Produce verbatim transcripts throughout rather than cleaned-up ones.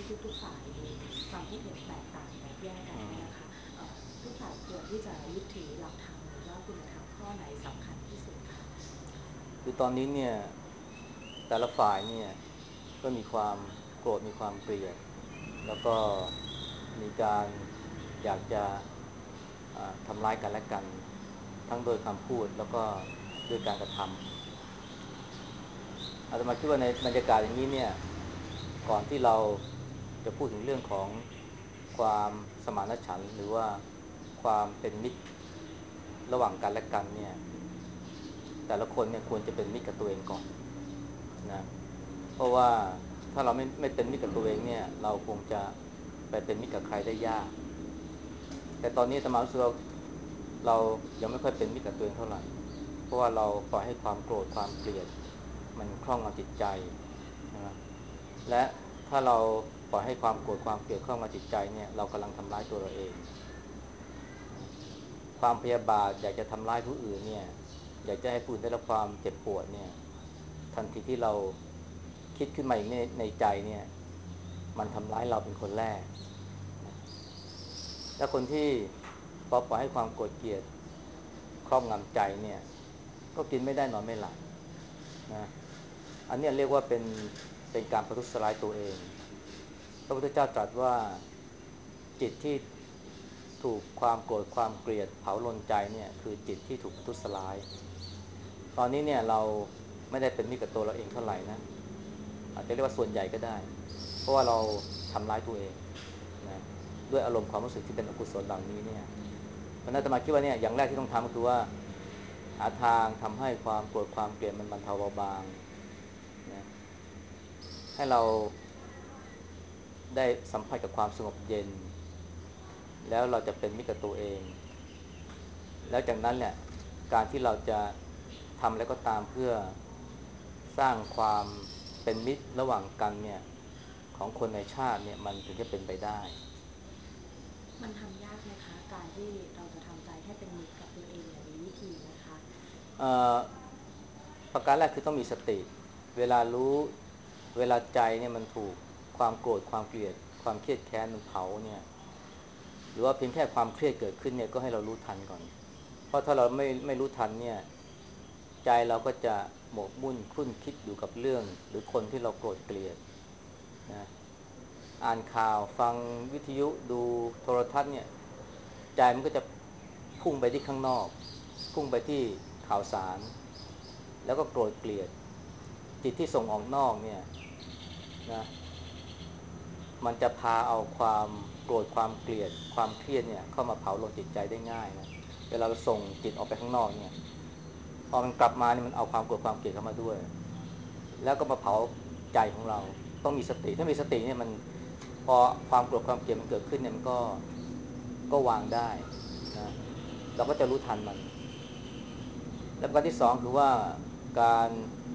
ทุกๆฝ่ายมีความคิดเห็นแตกต่างแตกแยกกันเนี่ยนะคะทุกฝ่ายควรที่จะยึดถือหลักธรรมหรือว่าคุณธรรมข้อไหนสำคัญที่สุดคะคือตอนนี้เนี่ยแต่ละฝ่ายเนี่ยก็มีความโกรธมีความเกลียดแล้วก็มีการอยากจะทำร้ายกันและกันทั้งโดยคำพูดแล้วก็ด้วยการกระทำอาตมาคิดว่าในบรรยากาศอย่างนี้เนี่ยก่อนที่เราจะพูดถึงเรื่องของความสมานฉันท์หรือว่าความเป็นมิตรระหว่างกันและกันเนี่ยแต่ละคนเนี่ยควรจะเป็นมิตรกับตัวเองก่อนนะเพราะว่าถ้าเราไม่ไม่เป็นมิตรกับตัวเองเนี่ยเราคงจะไปเป็นมิตรกับใครได้ยากแต่ตอนนี้อาตมารู้สึกว่าเรายังไม่ค่อยเป็นมิตรกับตัวเองเท่าไหร่เพราะว่าเราปล่อยให้ความโกรธความเกลียดมันครอบงำจิตใจนะและถ้าเราปล่อยให้ความโกรธความเกลียดครอบงำจิตใจเนี่ยเรากำลังทำร้ายตัวเราเองนะความพยาบาทอยากจะทำร้ายผู้อื่นเนี่ยอยากจะให้ผู้อื่นได้รับความเจ็บปวดเนี่ยทันทีที่เราคิดขึ้นมาอีกในในใจเนี่ยมันทำร้ายเราเป็นคนแรกนะและคนที่พอปล่อยให้ความโกรธเกลียดครอบงำใจเนี่ยก็กินไม่ได้นอนไม่หลับนะอันนี้เรียกว่าเป็นเป็นการประทุษร้ายตัวเองพระพุทธเจ้าตรัสว่าจิตที่ถูกความโกรธความเกลียดเผาลนใจเนี่ยคือจิตที่ถูกประทุษร้ายตอนนี้เนี่ยเราไม่ได้เป็นมิตรกับตัวเราเองเท่าไหร่นะอาจจะเรียกว่าส่วนใหญ่ก็ได้เพราะว่าเราทำร้ายตัวเองนะด้วยอารมณ์ความรู้สึกที่เป็นอกุศลเหล่านี้เนี่ยเพราะนั้นอาตมาคิดว่าเนี่ยอย่างแรกที่ต้องทำก็คือว่าหาทางทำให้ความโกรธความเกลียดมันบรรเทาเบาบางนะให้เราได้สัมผัสกับความสงบเย็นแล้วเราจะเป็นมิตรกับตัวเองแล้วจากนั้นเนี่ยการที่เราจะทำอะไรก็ตามเพื่อสร้างความเป็นมิตรระหว่างกันเนี่ยของคนในชาติเนี่ยมันถึงจะเป็นไปได้มันทำยากไหมคะการที่เราจะทำใจให้เป็นมิตรกับตัวเองเนี่ยมีวิธีไหมคะเอ่อประการแรกคือต้องมีสติเวลารู้เวลาใจเนี่ยมันถูกความโกรธความเกลียดความเครียดแค้นมันเผาเนี่ยหรือว่าเพียงแค่ความเครียดเกิดขึ้นเนี่ยก็ให้เรารู้ทันก่อนเพราะถ้าเราไม่ไม่รู้ทันเนี่ยใจเราก็จะหมกมุ่นคุ้นคิดอยู่กับเรื่องหรือคนที่เราโกรธเกลียดนะอ่านข่าวฟังวิทยุดูโทรทัศน์เนี่ยใจมันก็จะพุ่งไปที่ข้างนอกพุ่งไปที่ข่าวสารแล้วก็โกรธเกลียดจิตที่ส่งออกนอกเนี่ยนะมันจะพาเอาความโกรธความเกลียดความเครียดเนี่ยเข้ามาเผาลนจิตใจได้ง่ายนะเวลาเราส่งจิตออกไปข้างนอกเนี่ยพอมันกลับมาเนี่ยมันเอาความโกรธความเกลียดเข้ามาด้วยแล้วก็มาเผาใจของเราต้องมีสติถ้ามีสติเนี่ยมันพอความโกรธความเกลียดมันเกิดขึ้นเนี่ยมันก็ก็วางได้นะเราก็จะรู้ทันมันและประการที่สองคือว่าการ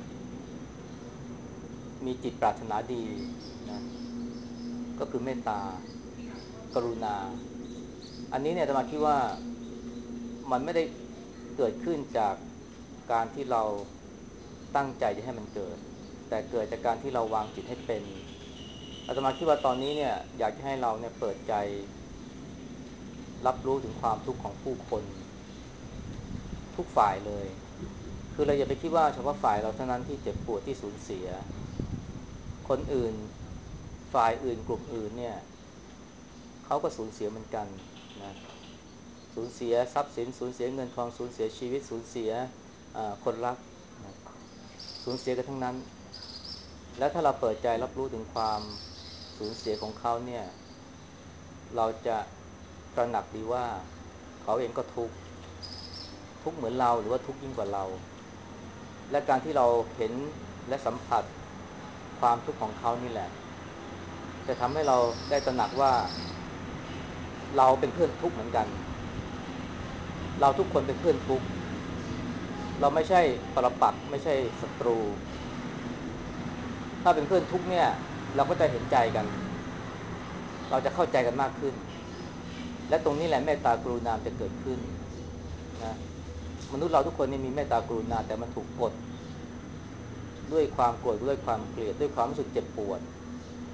มีจิตปรารถนาดีนะก็คือเมตตากรุณาอันนี้เนี่ยอาตมาคิดว่ามันไม่ได้เกิดขึ้นจากการที่เราตั้งใจจะให้มันเกิดแต่เกิดจากการที่เราวางจิตให้เป็นอาตมาคิดว่าตอนนี้เนี่ยอยากจะให้เราเนี่ยเปิดใจรับรู้ถึงความทุกข์ของผู้คนทุกฝ่ายเลยคือเราอย่าไปคิดว่าเฉพาะฝ่ายเราเท่านั้นที่เจ็บปวดที่สูญเสียคนอื่นฝ่ายอื่นกลุ่มอื่นเนี่ยเขาก็สูญเสียเหมือนกันนะสูญเสียทรัพย์สินสูญเสียเงินทองสูญเสียชีวิตสูญเสียคนรักนะสูญเสียกันทั้งนั้นแล้วถ้าเราเปิดใจรับรู้ถึงความสูญเสียของเขาเนี่ยเราจะตระหนักดีว่าเขาเองก็ทุกข์ทุกข์เหมือนเราหรือว่าทุกข์ยิ่งกว่าเราและการที่เราเห็นและสัมผัสความทุกข์ของเขานี่แหละจะทำให้เราได้ตระหนักว่าเราเป็นเพื่อนทุกข์เหมือนกันเราทุกคนเป็นเพื่อนทุกข์เราไม่ใช่ปรปักษ์ไม่ใช่ศัตรูถ้าเป็นเพื่อนทุกข์เนี่ยเราก็จะเห็นใจกันเราจะเข้าใจกันมากขึ้นและตรงนี้แหละเมตตากรุณาจะเกิดขึ้นนะมนุษย์เราทุกคนนี่มีเมตตากรุณาแต่มันถูกกดด้วยความโกรธด้วยความเกลียดด้วยความรู้สึกเจ็บปวด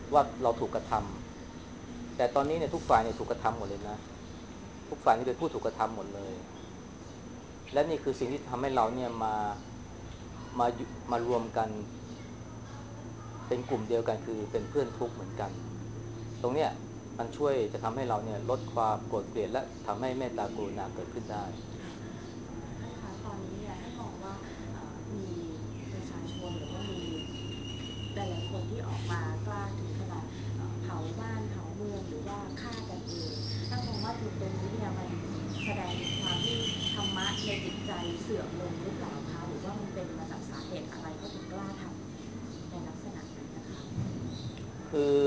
ว่าเราถูกกระทำแต่ตอนนี้เนี่ยทุกฝ่ายเนี่ยถูกกระทำหมดเลยนะทุกฝ่ายนี่เป็นผู้ถูกกระทำหมดเลยและนี่คือสิ่งที่ทำให้เราเนี่ยมามามารวมกันเป็นกลุ่มเดียวกันคือเป็นเพื่อนทุกข์เหมือนกันตรงเนี้ยมันช่วยจะทำให้เราเนี่ยลดความโกรธเกลียดและทำให้เมตตากรุณาเกิดขึ้นได้เอ่อท่านคะตอนนี้เนี่ยท่านมองว่าเอ่อมีประชาชนหรือว่ามีหลายๆคนที่ออกมากล้าถึงขนาดเอ่อเผาบ้านเผาเมืองหรือว่าฆ่ากันเองท่านมองว่าจุดตรงนี้เนี่ยมันแสดงถึงความที่ธรรมะในจิตใจเสื่อมลงหรือเปล่าคะหรือว่ามันเป็นมาจากสาเหตุอะไรเขาถึงกล้าทำในลักษณะนั้นนะคะคือ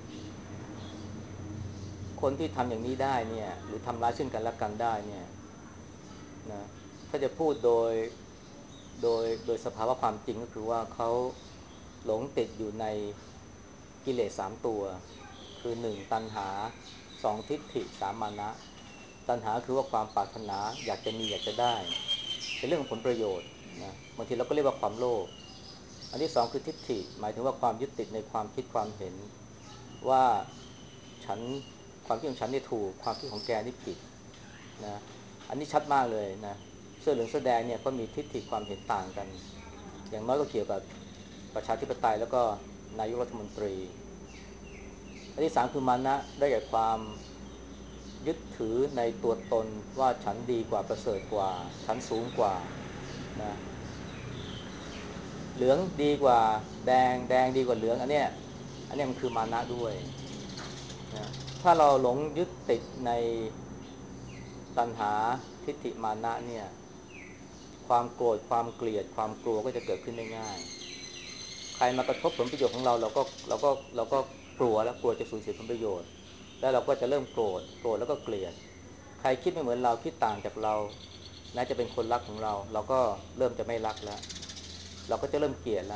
คนที่ทำอย่างนี้ได้เนี่ยหรือทำร้ายซึ่งกันและกันได้เนี่ยนะถ้าจะพูดโดยโดยโดยสภาวะความจริงก็คือว่าเขาหลงติดอยู่ในกิเลสสามตัวคือหนึ่งตัณหาสองทิฏฐิสามมานะตัณหาคือว่าความปรารถนาอยากจะมีอยากจะได้เป็นเรื่องของผลประโยชน์นะบางทีเราก็เรียกว่าความโลภอันที่สองคือทิฏฐิหมายถึงว่าความยึดติดในความคิดความเห็นว่าฉันความคิดของฉันนี่ถูกความคิดของแกนี่ผิดนะอันนี้ชัดมากเลยนะเสื้อเหลืองเสื้อแดงเนี่ยก็มีทิฏฐิความเห็นต่างกันอย่างน้อยก็เกี่ยวกับประชาธิปไตยแล้วก็นายกรัฐมนตรีอันที่สามคือมานะได้แก่ความยึดถือในตัวตนว่าฉันดีกว่าประเสริฐกว่าฉันสูงกว่านะเหลืองดีกว่าแดงแดงดีกว่าเหลืองอันเนี้ยอันเนี้ยมันคือมานะด้วยนะถ้าเราหลงยึดติดในตัณหาทิฏฐิมานะเนี่ยความโกรธความเกลียดความกลัวก็จะเกิดขึ้นได้ง่ายใครมากระทบผลประโยชน์ของเราเราก็เราก็เราก็กลัวแล้วกลัวจะสูญเสียผลประโยชน์แล้วเราก็จะเริ่มโกรธโกรธแล้วก็เกลียดใครคิดไม่เหมือนเราคิดต่างจากเราแม้จะเป็นคนรักของเราเราก็เริ่มจะไม่รักแล้วเราก็จะเริ่มเกลียดแล้ว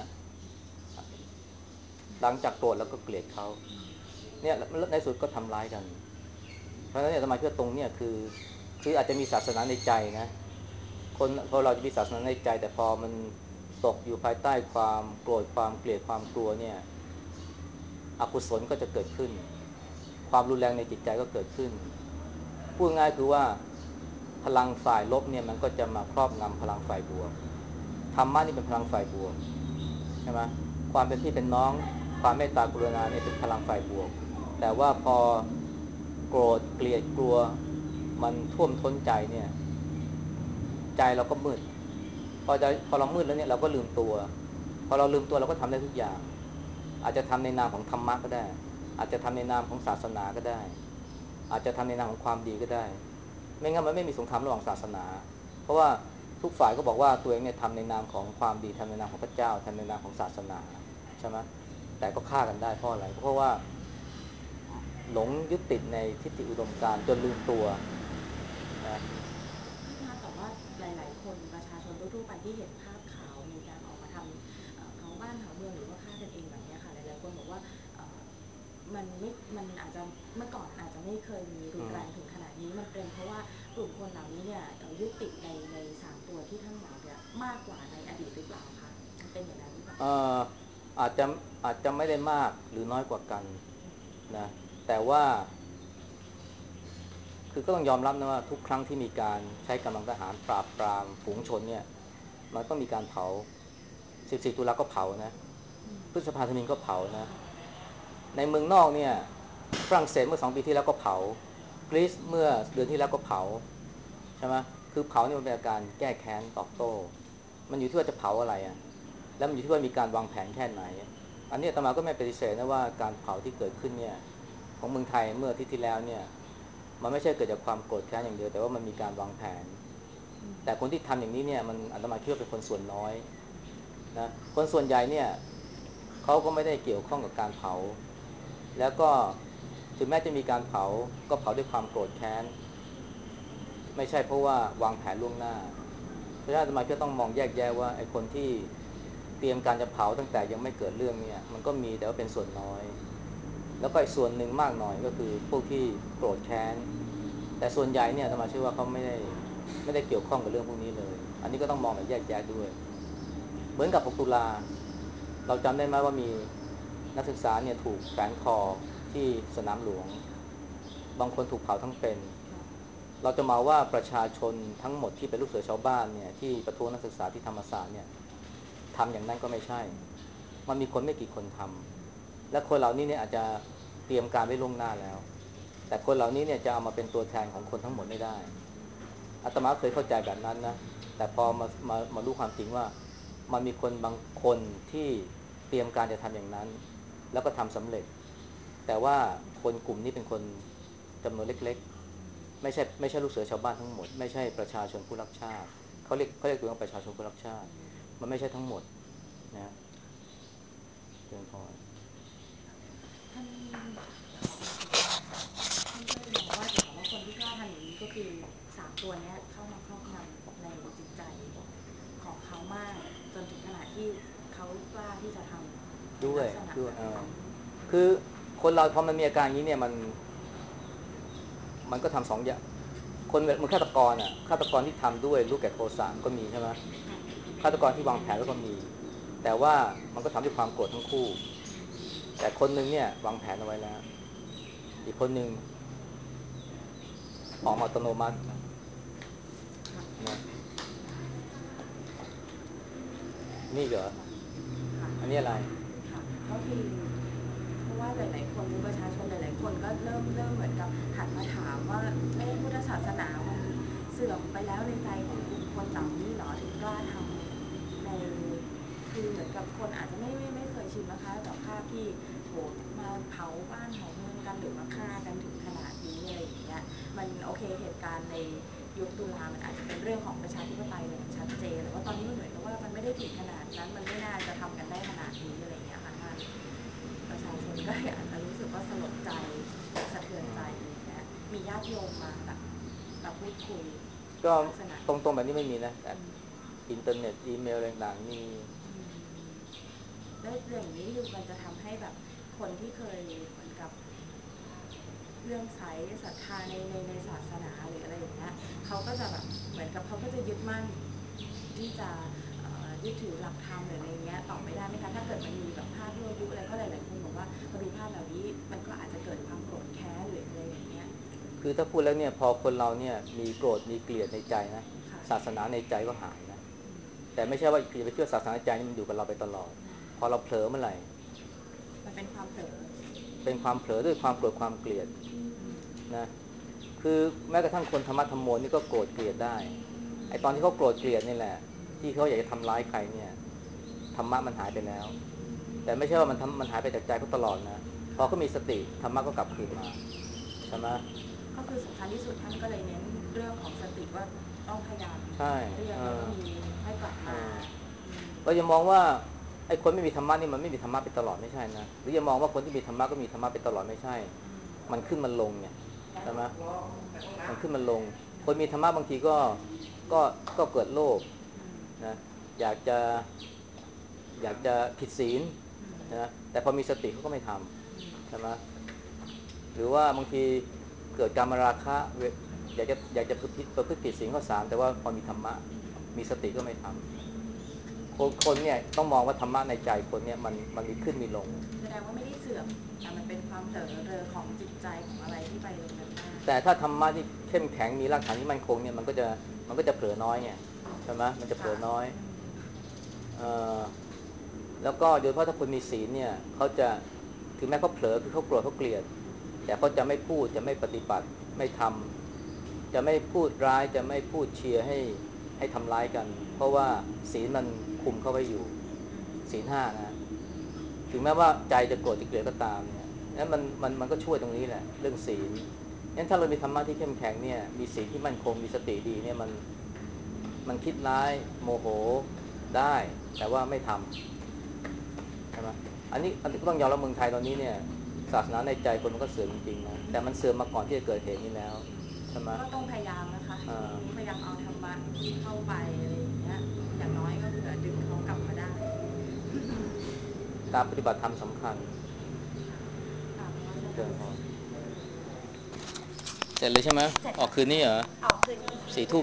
หลังจากโกรธแล้วก็เกลียดเขาเนี่ยในสุดก็ทำร้ายกันเพราะฉะนั้นเนี่ยสมาธิตรงเนี่ยคือคืออาจจะมีศาสนาในใจนะคนพอเราจะมีศาสนาในใจแต่พอมันตกอยู่ภายใต้ความโกรธความเกลียดความกลัวเนี่ยอกุศลก็จะเกิดขึ้นความรุนแรงในจิตใจก็เกิดขึ้นพูดง่ายคือว่าพลังฝ่ายลบเนี่ยมันก็จะมาครอบงำพลังฝ่ายบวกธรรมะนี่เป็นพลังฝ่ายบวกใช่ไหมความเป็นพี่เป็นน้องความเมตตากรุณาเนี่ยเป็นพลังฝ่ายบวกแต่ว่าพอโกรธเกลียดกลัวมันท่วมท้นใจเนี่ยใจเราก็มืดพอใจพอเรามืดแล้วเนี่ยเราก็ลืมตัวพอเราลืมตัวเราก็ทำได้ทุกอย่างอาจจะทำในนามของธรรมะก็ได้อาจจะทำในนามของศาสนาก็ได้อาจจะทำในนามของความดีก็ได้ไม่งั้นมันไม่มีสงครามระหว่างศาสนาเพราะว่าทุกฝ่ายก็บอกว่าตัวเองเนี่ยทำในนามของความดีทำในนามของพระเจ้าทำในนามของศาสนาใช่ไหมแต่ก็ฆ่ากันได้เพราะอะไรเพราะว่าหลงยึดติดในทิฏฐิอุดมการณ์จนลืมตัวนะท่านคะแต่ว่าหลายๆคนประชาชนทั่วๆไปที่เห็นภาพข่าวมีการออกมาทำเอ่อเผาบ้านเผาเมืองหรือว่าฆ่ากันเองแบบเนี้ยค่ะหลายๆคนบอกว่าเอ่อมันไม่มันอาจจะเมื่อก่อนอาจจะไม่เคยมีรุนแรงถึงขนาดนี้มันเป็นเพราะว่ากลุ่มคนเหล่านี้เนี่ยเอ่อยึดติดในในสามตัวที่ท่านบอกเนี่ยมากกว่าในอดีตหรือเปล่าคะมันเป็นอย่างนั้นหรือเปล่าเอ่ออาจจะอาจจะไม่ได้มากหรือน้อยกว่ากันนะแต่ว่า คือก็ต้องยอมรับนะว่าทุกครั้งที่มีการใช้กำลังทหารปราบปรามฝูงชนเนี่ยมันต้องมีการเผาสิบสี่ตุลาก็เผานะอืมพฤษภาธมิญก็เผานะในเมืองนอกเนี่ยฝรั่งเศสเมื่อสองปีที่แล้วก็เผากรีซเมื่อเดือนที่แล้วก็เผาใช่ไหมคือเผาเนี่ยมันเป็นอาการแก้แค้นตอบโต้มันอยู่ที่ว่าจะเผาอะไรอ่ะแล้วมันอยู่ที่ว่ามีการวางแผนแค่ไหนอันนี้อาตมาก็ไม่ปฏิเสธนะว่าการเผาที่เกิดขึ้นเนี่ยของเมืองไทยเมื่ออาทิตย์ที่แล้วเนี่ย มันไม่ใช่เกิดจากความโกรธแค้นอย่างเดียวแต่ว่ามันมีการวางแผนอืมแต่คนที่ทำอย่างนี้เนี่ยมันอาตมาคิดว่าเป็นคนส่วนน้อยนะคนส่วนใหญ่เนี่ยเขาก็ไม่ได้เกี่ยวข้องกับการเผาแล้วก็ถึงแม้จะมีการเผาก็เผาด้วยความโกรธแค้นไม่ใช่เพราะว่าวางแผนล่วงหน้าเพราะฉะนั้นอาตมาก็ต้องมองแยกแยะว่าไอ้คนที่เตรียมการจะเผาตั้งแต่ยังไม่เกิดเรื่องเนี่ยมันก็มีแต่ว่าเป็นส่วนน้อยแล้วก็อีกส่วนหนึ่งมากหน่อยก็คือพวกที่โกรธแค้น แต่ส่วนใหญ่เนี่ยอาตมาเชื่อว่าเขาไม่ได้ไม่ได้เกี่ยวข้องกับเรื่องพวกนี้เลยอันนี้ก็ต้องมองแบบแยกแยะด้วยเหมือนกับหกตุลาเราจำได้ไหมว่ามีนักศึกษาเนี่ยถูกแขวนคอที่สนามหลวงบางคนถูกเผาทั้งเป็นเราจะมาว่าประชาชนทั้งหมดที่เป็นลูกเสือชาวบ้านเนี่ยที่ประท้วงนักศึกษาที่ธรรมศาสตร์เนี่ยทำอย่างนั้นก็ไม่ใช่มันมีคนไม่กี่คนทำและคนเหล่านี้เนี่ยอาจจะเตรียมการไว้ล่วงหน้าแล้วแต่คนเหล่านี้เนี่ยจะเอามาเป็นตัวแทนของคนทั้งหมดไม่ได้อาตมาเคยเข้าใจแบบนั้นนะแต่พอมามามารู้ความจริงว่ามันมีคนบางคนที่เตรียมการจะทำอย่างนั้นแล้วก็ทำสำเร็จแต่ว่าคนกลุ่มนี้เป็นคนจำนวนเล็กๆไม่ใช่ไม่ใช่ลูกเสือชาวบ้านทั้งหมดไม่ใช่ประชาชนผู้รักชาติเขาเรียกเขาเรียกตัวว่าประชาชนผู้รักชาติมันไม่ใช่ทั้งหมดนะเชิญพรท่านท่านก็เลยมองว่าจะถามว่าคนที่กล้าทำอย่างนี้ก็คือสามตัวนี้เข้ามาครอบงำในจิตใจของเขามากจนถึงขนาดที่เขากล้าที่จะทำในด้วยลักษณะด้วยเออแบบนั้นคือคนเราพอมันมีอาการอย่างนี้เนี่ยมันมันก็ทำสองอย่างคนมันฆาตกรอ่ะฆาตกรที่ทำด้วยรู้แก่โทสะก็มีใช่ไหมฆาตกรที่วางแผนแล้วก็มีแต่ว่ามันก็ทำด้วยความโกรธทั้งคู่แต่คนหนึ่งเนี่ยวางแผนเอาไว้แล้วอีกคนหนึ่งออกมาอัตโนมัตินะนี่เหรอค่ะอันนี้อะไรค่ะก็คือเพราะว่าหลายๆคนหรือประชาชนหลายๆคนก็เริ่มเริ่มเหมือนกับหันมาถามว่าเอ๊ะพุทธศาสนามันเสื่อมไปแล้วในใจของกลุ่มคนเหล่านี้เหรอถึงกล้าทำในคือเหมือนกับคนอาจจะไม่ไม่ไม่เคยชินนะคะกับภาพที่โหมาเผาบ้านเผาเมืองกันหรือมาฆ่ากันถึงขนาดนี้อะไรอย่างเงี้ยมันโอเคเหตุการณ์ในยุคตุลามันอาจจะเป็นเรื่องของประชาธิปไตยอย่างชัดเจนแต่ว่าตอนนี้มันเหมือนกับว่ามันไม่ได้ถึงขนาดนั้นมันไม่น่าจะทำกันได้ขนาดนี้อะไรอย่างเงี้ยค่ะท่านประชาชนก็อาจจะรู้สึกว่าสลดใจสะเทือนใจอย่างเงี้ยมีญาติโยมมาแบบมาพูดคุยก็ลักษณะตรงๆแบบนี้ไม่มีนะแต่อินเทอร์เน็ตอีเมลอะไรต่างๆมีแล้วอย่างนี้คือมันจะทำให้แบบคนที่เคยเหมือนกับเรื่องใสศรัทธาในในในศาสนาหรืออะไรอย่างเงี้ยเขาก็จะแบบเหมือนกับเขาก็จะยึดมั่นที่จะยึดถือหลักธรรมหรืออะไรเงี้ยต่อไปได้ไหมคะถ้าเกิดมันมีแบบภาพยั่วยุอะไรเพราะหลายๆคนบอกว่าพอดูภาพเหล่านี้มันก็อาจจะเกิดความโกรธแค้นหรืออะไรอย่างเงี้ยคือถ้าพูดแล้วเนี่ยพอคนเราเนี่ยมีโกรธมีเกลียดในใจนะศาสนาในใจก็หายนะแต่ไม่ใช่ว่าอย่าไปเชื่อศาสนาในใจนี่มันอยู่กับเราไปตลอดพอเราเผลอเมื่อไหร่มันเป็นความเผลอเป็นความเผลอด้วยความโกรธความเกลียดนะคือแม้กระทั่งคนธรรมะธรรมโมนี่ก็โกรธเกลียดได้ไอตอนที่เขาโกรธเกลียดนี่แหละที่เขาอยากจะทำร้ายใครเนี่ยธรรมะมันหายไปแล้วแต่ไม่ใช่ว่ามันทำมันหายไปจากใจเขาตลอดนะพอเขามีสติธรรมะก็กลับคืนมาใช่ไหมก็คือสำคัญที่สุดท่านก็เลยเน้นเรื่องของสติว่าต้องพยายามใช่เรียกเออแล้วก็มีให้กลับเอมาอเราจะมองว่าไอ้คนไม่มีธรรมะนี่มันไม่มีธรรมะไปตลอดไม่ใช่นะหรือจะมองว่าคนที่มีธรรมะก็มีธรรมะไปตลอดไม่ใช่มันขึ้นมันลงเนี่ยใช่ไหมมันขึ้นมันลงคนมีธรรมะบางทีก็ก็ก็เกิดโลภนะอยากจะอยากจะผิดศีลนะแต่พอมีสติเขาก็ไม่ทำใช่ไหมหรือว่าบางทีเกิดการมาราคะอยากจะอยากจะประพฤติประพฤติผิดศีลข้อสามแต่ว่าพอมีธรรมะมีสติก็ไม่ทำคนคนเนี่ยต้องมองว่าธรรมะในใจคนเนี่ยมันมันมีขึ้นมีลงแสดงว่าไม่ได้เสื่อมแต่มันเป็นความเผลอเรอของจิตใจของอะไรที่ไปตรงนั้นได้แต่ถ้าธรรมะที่เข้มแข็งมีรากฐานที่มั่นคงเนี่ยมันก็จะมันก็จะเผลอน้อยไงใช่ไหมมันจะเผลอน้อยเอ่อแล้วก็โดยเฉพาะถ้าคนมีศีลเนี่ยเขาจะถึงแม้เขาเผลอคือเขาโกรธเขาเกลียดแต่เขาจะไม่พูดจะไม่ปฏิบัติไม่ทำจะไม่พูดร้ายจะไม่พูดเชียร์ให้ให้ทำร้ายกันเพราะว่าศีลมันคุมเขาไว้อยู่ศีลห้านะถึงแม้ว่าใจจะโกรธจะเกลียดก็ตามเนี่ยนั้นมันมันมันก็ช่วยตรงนี้แหละเรื่องศีลงั้นถ้าเรามีธรรมะที่เข้มแข็งเนี่ยมีศีลที่มั่นคงมีสติดีเนี่ยมันมันคิดร้ายโมโหได้แต่ว่าไม่ทำใช่ไหมอันนี้อันนี้ก็ต้องยอมรับเมืองไทยตอนนี้เนี่ยศาสนาในใจคนมันก็เสื่อมจริงๆนะแต่มันเสื่อมมาก่อนที่จะเกิดเหตุนี้แล้วใช่ไหมก็ต้องพยายามนะคะอ่ช่วงานี้พยายามเอาธรรมะเข้าไปอะไรอย่างเงี้ยอย่างน้อยก็เผื่อดึงเขากลับมาได้การปฏิบัติธรรมสำคัญกราบนมัสเจริการญพรเสร็จเลยใช่ไหมเสร็จออกแล้วค่ะคืนนี้เหรอออกคืนนี้สี่ทุ่ม